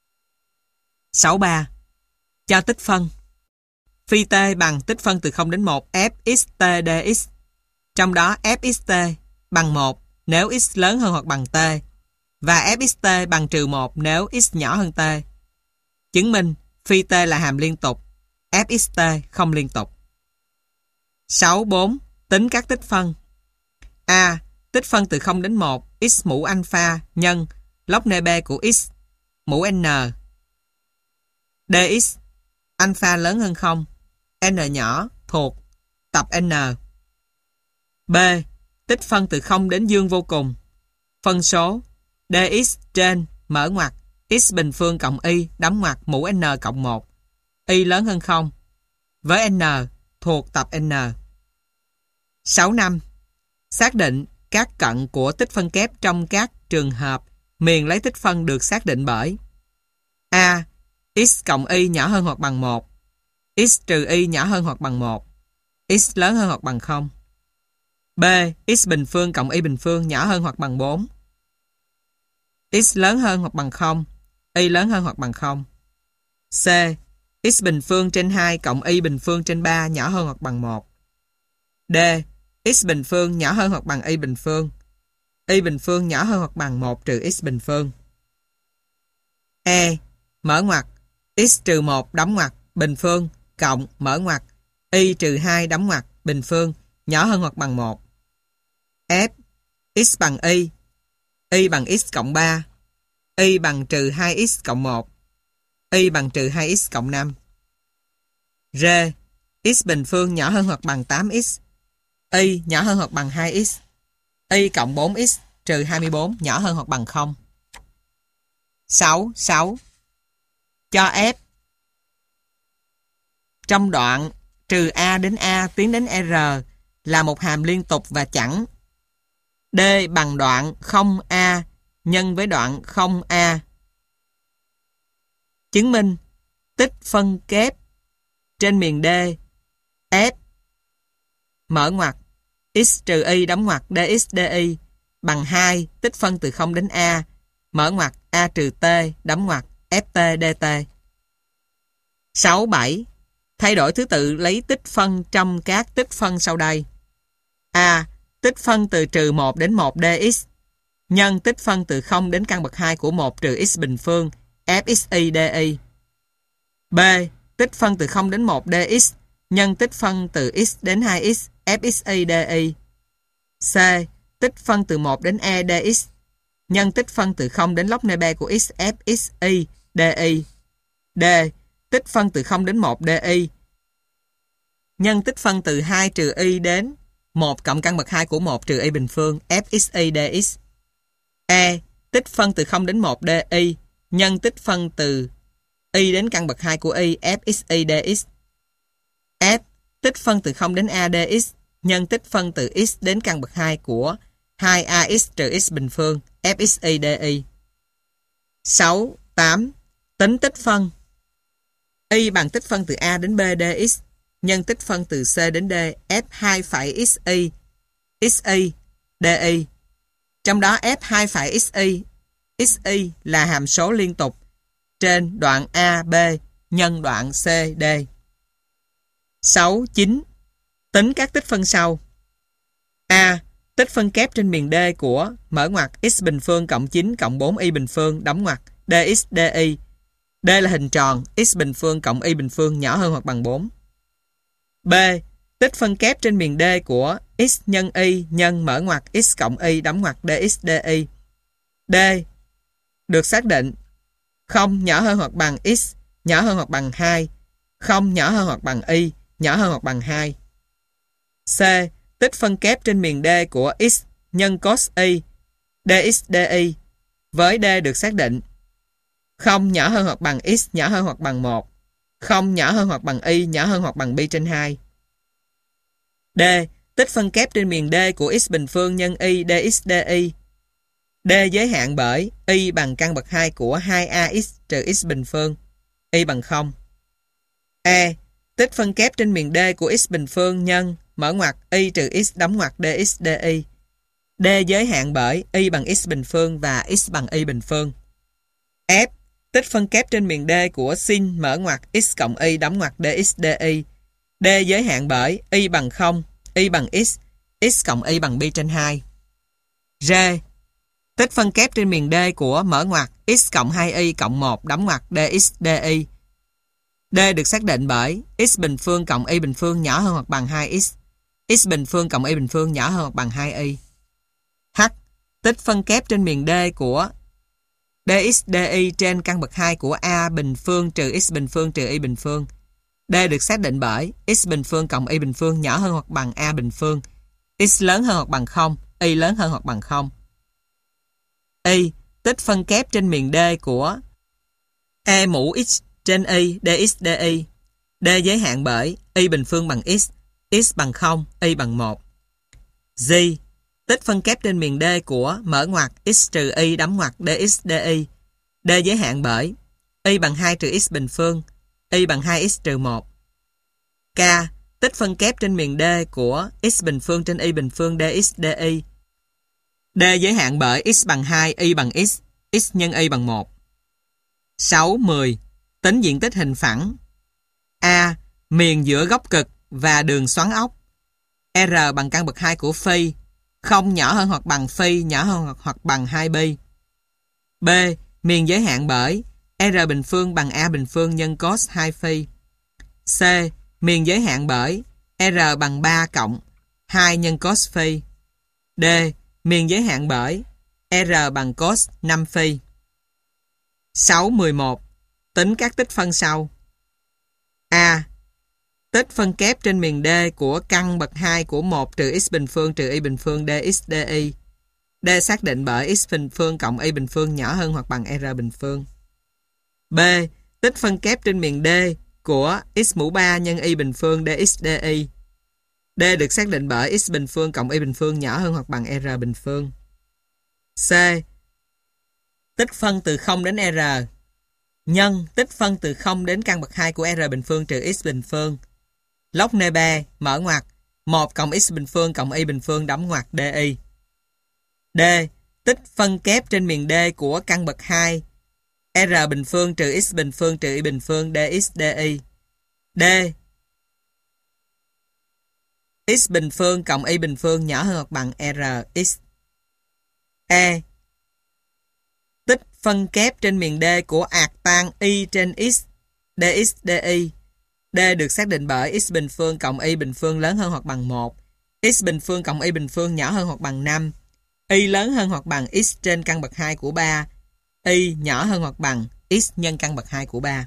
6.3. Cho tích phân. Phi t bằng tích phân từ 0 đến 1 fxt dx. Trong đó fxt bằng 1 nếu x lớn hơn hoặc bằng t và fxt bằng trừ 1 nếu x nhỏ hơn t. Chứng minh phi t là hàm liên tục, fxt không liên tục. 6.4. Tính các tích phân. A. Tích phân từ 0 đến 1 x mũ alpha nhân log nê b của x mũ n dx alpha lớn hơn 0 n nhỏ thuộc tập n. B. Tích phân từ 0 đến dương vô cùng phân số dx trên mở ngoặc x bình phương cộng y đóng ngoặc mũ n cộng 1 y lớn hơn 0 với n thuộc tập n. 6.5. Xác định các cận của tích phân kép trong các trường hợp miền lấy tích phân được xác định bởi A. X cộng y nhỏ hơn hoặc bằng 1 x trừ y nhỏ hơn hoặc bằng 1 x lớn hơn hoặc bằng 0. B. X bình phương cộng y bình phương nhỏ hơn hoặc bằng 4 x lớn hơn hoặc bằng 0 y lớn hơn hoặc bằng 0. C. X bình phương trên 2 cộng y bình phương trên 3 nhỏ hơn hoặc bằng 1. D. X bình phương nhỏ hơn hoặc bằng y bình phương nhỏ hơn hoặc bằng 1 trừ x bình phương. E. Mở ngoặc x trừ 1 đóng ngoặc bình phương cộng mở ngoặc y trừ 2 đóng ngoặc bình phương nhỏ hơn hoặc bằng 1. F x bằng y bằng x cộng 3, y bằng trừ 2x cộng 1, y bằng trừ 2x cộng 5. R x bình phương nhỏ hơn hoặc bằng 8x, y nhỏ hơn hoặc bằng 2x, y cộng 4x trừ 24 nhỏ hơn hoặc bằng 0. 6. Cho F trong đoạn trừ A đến A tiến đến R là một hàm liên tục và chẵn. D bằng đoạn 0A nhân với đoạn 0A. Chứng minh tích phân kép trên miền D F mở ngoặc x trừ y đóng ngoặc dx dy bằng 2 tích phân từ 0 đến A mở ngoặc A trừ T đóng ngoặc ft dt. 6. Thay đổi thứ tự lấy tích phân trong các tích phân sau đây. A. Tích phân từ trừ 1 đến 1 dx nhân tích phân từ 0 đến căn bậc 2 của 1 trừ x bình phương fxy dy. B. Tích phân từ 0 đến 1 dx nhân tích phân từ x đến 2x fxy dy. C. Tích phân từ 1 đến e dx nhân tích phân từ 0 đến log nebe của x fxy dy. D. Tích phân từ 0 đến 1 di nhân tích phân từ 2 trừ y đến 1 cộng căn bậc 2 của 1 trừ y bình phương fxy dx. E. Tích phân từ 0 đến 1 di nhân tích phân từ y đến căn bậc 2 của y fxy dx. F. Tích phân từ 0 đến a dx nhân tích phân từ x đến căn bậc 2 của 2ax trừ x bình phương fxy dy. 6. Tính tích phân. Y bằng tích phân từ a đến b dx nhân tích phân từ c đến d f2 phẩy xy di. Trong đó f2 phẩy xy là hàm số liên tục trên đoạn AB nhân đoạn CD. 6. Tính các tích phân sau. A. Tích phân kép trên miền D của mở ngoặc x bình phương cộng 9 cộng 4y bình phương đóng ngoặc dx dy. D là hình tròn, x bình phương cộng y bình phương nhỏ hơn hoặc bằng 4. B. Tích phân kép trên miền D của x nhân y nhân mở ngoặc x cộng y đóng ngoặc dx dy. D được xác định 0 nhỏ hơn hoặc bằng x nhỏ hơn hoặc bằng 2, 0 nhỏ hơn hoặc bằng y nhỏ hơn hoặc bằng 2. C. Tích phân kép trên miền D của x nhân cos y dx dy với D được xác định 0 nhỏ hơn hoặc bằng x nhỏ hơn hoặc bằng 1, 0 nhỏ hơn hoặc bằng y nhỏ hơn hoặc bằng pi trên 2. D. Tích phân kép trên miền D của x bình phương nhân y dx dy. D giới hạn bởi y bằng căn bậc 2 của 2ax trừ x bình phương, y bằng 0. E. Tích phân kép trên miền D của x bình phương nhân mở ngoặc y trừ x đóng ngoặc dx dy. D giới hạn bởi y bằng x bình phương và x bằng y bình phương. F. Tích phân kép trên miền D của sin mở ngoặc x cộng y đóng ngoặc dx dy. D giới hạn bởi y bằng 0, y bằng x cộng y bằng pi trên 2. R. Tích phân kép trên miền D của mở ngoặc x cộng 2y cộng 1 đóng ngoặc dx dy. D được xác định bởi x bình phương cộng y bình phương nhỏ hơn hoặc bằng 2x, x bình phương cộng y bình phương nhỏ hơn hoặc bằng 2y. H. Tích phân kép trên miền D của dx dy trên căn bậc 2 của a bình phương trừ x bình phương trừ y bình phương. D được xác định bởi x bình phương cộng y bình phương nhỏ hơn hoặc bằng a bình phương, x lớn hơn hoặc bằng 0, y lớn hơn hoặc bằng 0. Y. Tích phân kép trên miền D của e mũ x trên y dx dy. D giới hạn bởi y bình phương bằng x bằng 0, y bằng 1. G. Tích phân kép trên miền D của mở ngoặc x trừ y đóng ngoặc dx dy. D giới hạn bởi y bằng 2 trừ x bình phương, y bằng 2x trừ 1. K. Tích phân kép trên miền D của x bình phương trên y bình phương dx dy. D giới hạn bởi x bằng 2, y bằng x nhân y bằng 1. 6. Tính diện tích hình phẳng. A. Miền giữa góc cực và đường xoắn ốc. R bằng căn bậc 2 của phi, 0 nhỏ hơn hoặc bằng phi nhỏ hơn hoặc bằng 2 pi. B. Miền giới hạn bởi R bình phương bằng A bình phương nhân cos 2 phi. C. Miền giới hạn bởi R bằng 3 cộng 2 nhân cos phi. D. Miền giới hạn bởi R bằng cos 5 phi. 6.11. Tính các tích phân sau. A. Tích phân kép trên miền D của căn bậc 2 của 1 trừ x bình phương trừ y bình phương dx dy. D xác định bởi x bình phương cộng y bình phương nhỏ hơn hoặc bằng r bình phương. B. Tích phân kép trên miền D của x mũ 3 nhân y bình phương dx dy. D được xác định bởi x bình phương cộng y bình phương nhỏ hơn hoặc bằng r bình phương. C. Tích phân từ 0 đến r nhân tích phân từ 0 đến căn bậc 2 của r bình phương trừ x bình phương. Log nê B mở ngoặc 1 cộng x bình phương cộng y bình phương đóng ngoặc dy. D. Tích phân kép trên miền D của căn bậc 2 r bình phương trừ x bình phương trừ y bình phương dx dy. D. X bình phương cộng y bình phương nhỏ hơn hoặc bằng rx. E. Tích phân kép trên miền D của ạc tan y trên x dx dy. D được xác định bởi x bình phương cộng y bình phương lớn hơn hoặc bằng 1, x bình phương cộng y bình phương nhỏ hơn hoặc bằng 5, y lớn hơn hoặc bằng x trên căn bậc 2 của 3, y nhỏ hơn hoặc bằng x nhân căn bậc 2 của 3.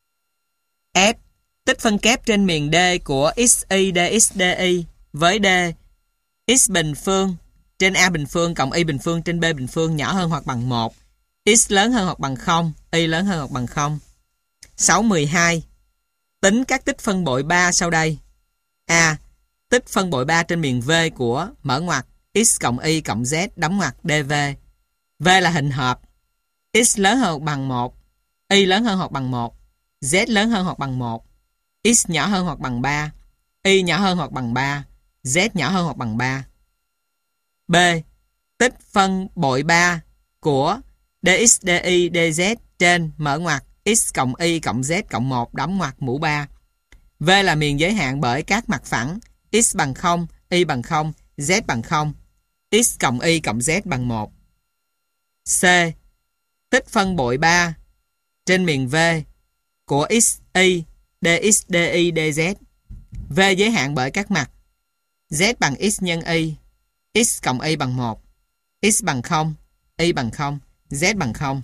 F. Tích phân kép trên miền D của xy dx dy với D x bình phương trên a bình phương cộng y bình phương trên b bình phương nhỏ hơn hoặc bằng 1, x lớn hơn hoặc bằng 0, y lớn hơn hoặc bằng 0. 6.12. Tính các tích phân bội 3 sau đây. A. Tích phân bội 3 trên miền V của mở ngoặc x cộng y cộng z đóng ngoặc dv. V là hình hợp. X lớn hơn hoặc bằng 1, y lớn hơn hoặc bằng 1, z lớn hơn hoặc bằng 1, x nhỏ hơn hoặc bằng 3, y nhỏ hơn hoặc bằng 3, z nhỏ hơn hoặc bằng 3. B. Tích phân bội 3 của dx dy dz trên mở ngoặc x cộng y cộng z cộng 1 đóng ngoặc mũ 3. V là miền giới hạn bởi các mặt phẳng x bằng 0, y bằng 0, z bằng 0, x cộng y cộng z bằng 1. C. Tích phân bội 3 trên miền V của x, y, dx, dy, dz. V giới hạn bởi các mặt z bằng x nhân y, x cộng y bằng 1, x bằng 0, y bằng 0, z bằng 0.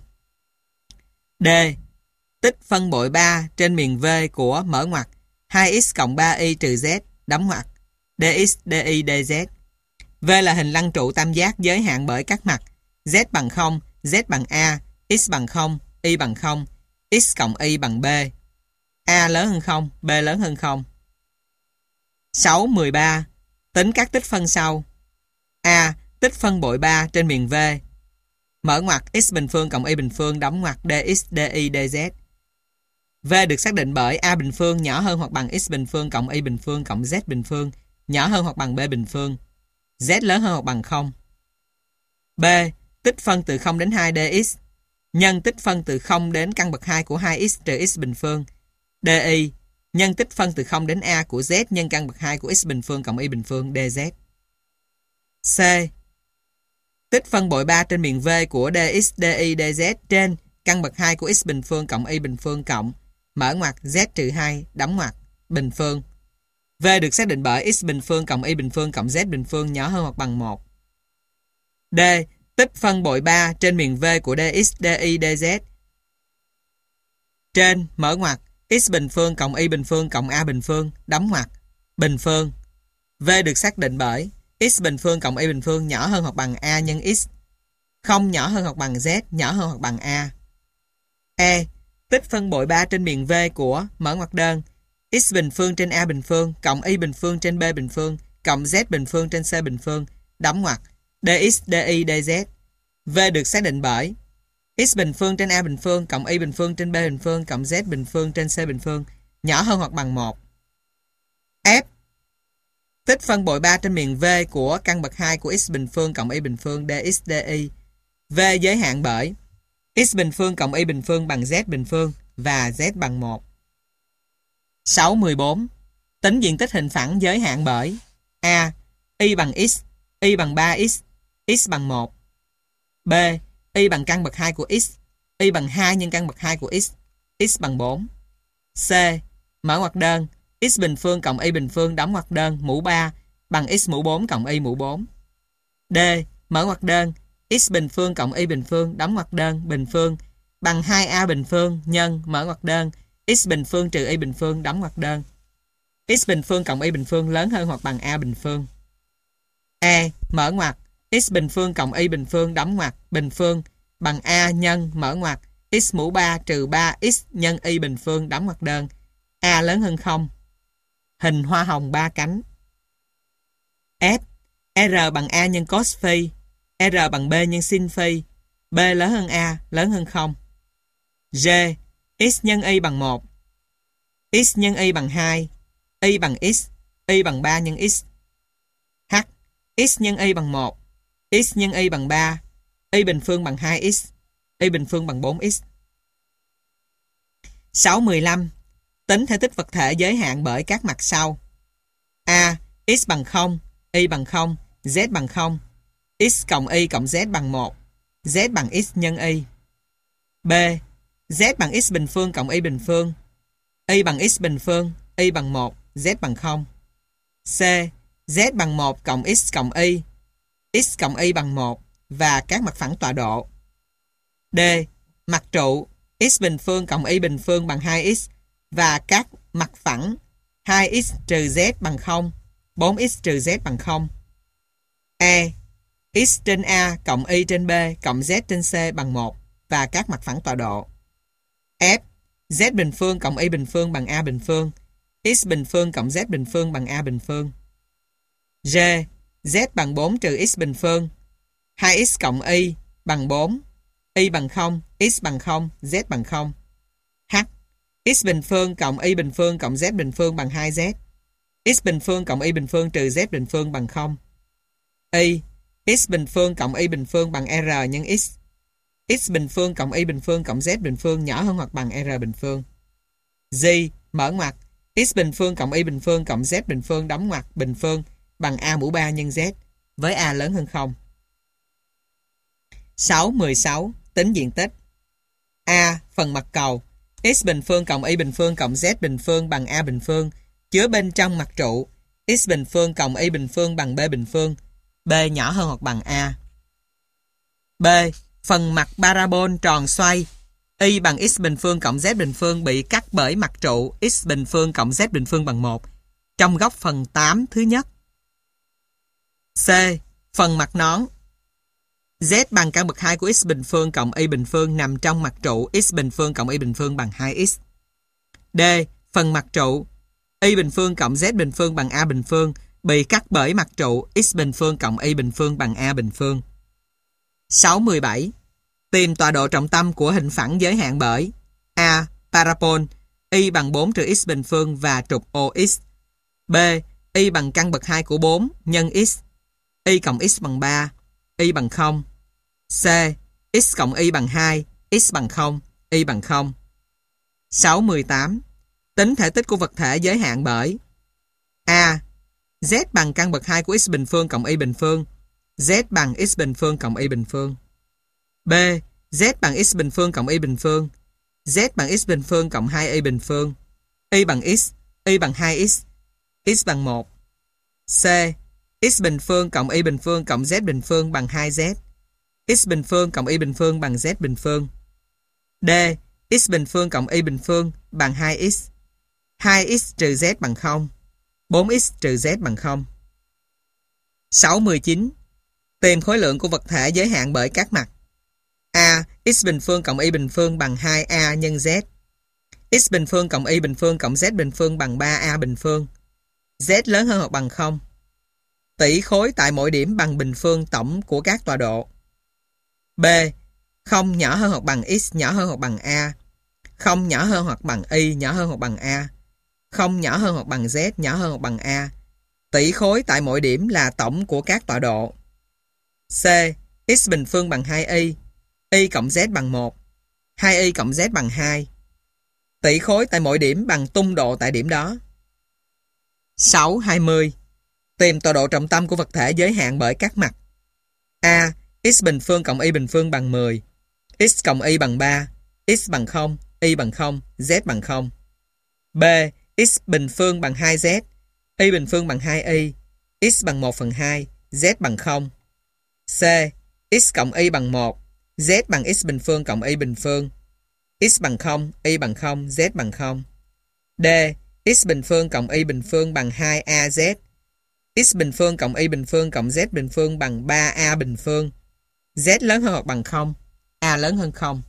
D. Tích phân bội 3 trên miền V của mở ngoặc 2x cộng 3y trừ z đóng ngoặc dx, dy, dz. V là hình lăng trụ tam giác giới hạn bởi các mặt z bằng 0, z bằng a, x bằng 0, y bằng 0, x cộng y bằng b. A lớn hơn 0, b lớn hơn 0. 6.13. Tính các tích phân sau. A. Tích phân bội 3 trên miền V. Mở ngoặc x bình phương cộng y bình phương đóng ngoặc dx, dy, dz. V được xác định bởi a bình phương nhỏ hơn hoặc bằng x bình phương cộng y bình phương cộng z bình phương nhỏ hơn hoặc bằng b bình phương. Z lớn hơn hoặc bằng 0. B. Tích phân từ 0 đến 2 dx nhân tích phân từ 0 đến căn bậc 2 của 2x trừ x bình phương dy nhân tích phân từ 0 đến a của z nhân căn bậc 2 của x bình phương cộng y bình phương dz. C. Tích phân bội 3 trên miền V của dx, dy, dz trên căn bậc 2 của x bình phương cộng y bình phương cộng mở ngoặc z trừ 2 đóng ngoặc bình phương. V được xác định bởi x bình phương cộng y bình phương cộng z bình phương nhỏ hơn hoặc bằng 1. D. Tích phân bội 3 trên miền V của dx, dy, dz trên mở ngoặc x bình phương cộng y bình phương cộng a bình phương đóng ngoặc bình phương. V được xác định bởi x bình phương cộng y bình phương nhỏ hơn hoặc bằng a nhân x, không nhỏ hơn hoặc bằng z, nhỏ hơn hoặc bằng a. E. Tích phân bội 3 trên miền V của mở ngoặc đơn x bình phương trên a bình phương cộng y bình phương trên b bình phương cộng z bình phương trên c bình phương đóng ngoặc dx, dy, dz. V được xác định bởi x bình phương trên a bình phương cộng y bình phương trên b bình phương cộng z bình phương trên c bình phương nhỏ hơn hoặc bằng 1. F. Tích phân bội 3 trên miền V của căn bậc 2 của x bình phương cộng y bình phương dx, dy. V giới hạn bởi x bình phương cộng y bình phương bằng z bình phương và z bằng 1. 6.14. Tính diện tích hình phẳng giới hạn bởi a. Y bằng x, y bằng 3x, x bằng 1. B. Y bằng căn bậc 2 của x, y bằng 2 nhân căn bậc 2 của x bằng 4. C. mở ngoặc đơn, x bình phương cộng y bình phương đóng ngoặc đơn mũ 3 bằng x mũ 4 cộng y mũ 4. D. Mở ngoặc đơn, x bình phương cộng y bình phương đóng ngoặc đơn bình phương bằng 2a bình phương nhân mở ngoặc đơn x bình phương trừ y bình phương đóng ngoặc đơn x bình phương cộng y bình phương lớn hơn hoặc bằng a bình phương. E. Mở ngoặc, x bình phương cộng y bình phương đóng ngoặc bình phương bằng a nhân mở ngoặc x mũ 3 trừ 3x nhân y bình phương đóng ngoặc đơn a lớn hơn 0. Hình hoa hồng 3 cánh. F. R bằng a nhân cos phi, R bằng b nhân sin phi, b lớn hơn a, lớn hơn 0. G. X nhân y bằng 1, x nhân y bằng 2, y bằng x, y bằng 3 nhân x. H. X nhân y bằng 1, x nhân y bằng 3, y bình phương bằng 2x, y bình phương bằng 4x. 6.15. Tính thể tích vật thể giới hạn bởi các mặt sau. A. X bằng 0, y bằng 0, z bằng 0, x cộng y cộng z bằng 1, z bằng x nhân y. B. Z bằng x bình phương cộng y bình phương, y bằng x bình phương, y bằng 1, z bằng 0. C. Z bằng 1 cộng x cộng y bằng 1 và các mặt phẳng tọa độ. D. Mặt trụ x bình phương cộng y bình phương bằng 2x và các mặt phẳng 2x trừ z bằng 0, 4x trừ z bằng 0. E. X trên A cộng y trên B cộng z trên C bằng 1 và các mặt phẳng tọa độ. F. Z bình phương cộng y bình phương bằng A bình phương, x bình phương cộng z bình phương bằng A bình phương. G. Z bằng 4 trừ x bình phương, 2x cộng y bằng 4, y bằng 0, x bằng 0, z bằng 0. H. X bình phương cộng y bình phương cộng z bình phương bằng 2z, x bình phương cộng y bình phương trừ z bình phương bằng 0. Y. X bình phương cộng y bình phương bằng r nhân x, x bình phương cộng y bình phương cộng z bình phương nhỏ hơn hoặc bằng r bình phương. G. Mở ngoặc, x bình phương cộng y bình phương cộng z bình phương đóng ngoặc bình phương bằng a mũ 3 nhân z với a lớn hơn 0. 6.16. Tính diện tích. A. Phần mặt cầu x bình phương cộng y bình phương cộng z bình phương bằng a bình phương chứa bên trong mặt trụ x bình phương cộng y bình phương bằng b bình phương, b nhỏ hơn hoặc bằng a. B. Phần mặt parabol tròn xoay y bằng x bình phương cộng z bình phương bị cắt bởi mặt trụ x bình phương cộng z bình phương bằng 1 trong góc phần 8 thứ nhất. C. Phần mặt nón z bằng căn bậc 2 của x bình phương cộng y bình phương nằm trong mặt trụ x bình phương cộng y bình phương bằng 2x. D. Phần mặt trụ y bình phương cộng z bình phương bằng a bình phương bị cắt bởi mặt trụ x bình phương cộng y bình phương bằng a bình phương. 6.17. Tìm tọa độ trọng tâm của hình phẳng giới hạn bởi A. Parabol y bằng 4 trừ x bình phương và trục OX. B. Y bằng căn bậc 2 của 4 nhân x, y cộng x bằng 3, y bằng 0. C. X cộng y bằng 2, x bằng 0, y bằng 0. 6.18. Tính thể tích của vật thể giới hạn bởi A. Z bằng căn bậc 2 của x bình phương cộng y bình phương, z bằng x bình phương cộng y bình phương. B. Z bằng x bình phương cộng y bình phương, z bằng x bình phương cộng 2y bình phương, y bằng x, y bằng 2x, x bằng 1. C. X bình phương cộng y bình phương cộng z bình phương bằng 2z, x bình phương cộng y bình phương bằng z bình phương. D. X bình phương cộng y bình phương bằng 2x, 2x trừ z bằng 0, 4x trừ z bằng 0. 6.19. Tìm khối lượng của vật thể giới hạn bởi các mặt. A. X bình phương cộng y bình phương bằng 2a nhân z, x bình phương cộng y bình phương cộng z bình phương bằng 3a bình phương, z lớn hơn hoặc bằng 0. Tỷ khối tại mỗi điểm bằng bình phương tổng của các tọa độ. B. 0 nhỏ hơn hoặc bằng x nhỏ hơn hoặc bằng a, 0 nhỏ hơn hoặc bằng y nhỏ hơn hoặc bằng a, 0 nhỏ hơn hoặc bằng z nhỏ hơn hoặc bằng a. Tỷ khối tại mỗi điểm là tổng của các tọa độ. C. X bình phương bằng 2y, y cộng z bằng 1, 2y cộng z bằng 2. Tỷ khối tại mỗi điểm bằng tung độ tại điểm đó. 6.20. Tìm tọa độ trọng tâm của vật thể giới hạn bởi các mặt. A. X bình phương cộng y bình phương bằng 10, x cộng y bằng 3, x bằng 0, y bằng 0, z bằng 0. B. x bình phương bằng 2z, y bình phương bằng 2y, x bằng 1/2, z bằng 0. C. X cộng y bằng 1, z bằng x bình phương cộng y bình phương. X bằng 0, y bằng 0, z bằng 0. D. X bình phương cộng y bình phương bằng 2az. X bình phương cộng y bình phương cộng z bình phương bằng 3a bình phương. Z lớn hơn hoặc bằng 0, a lớn hơn 0.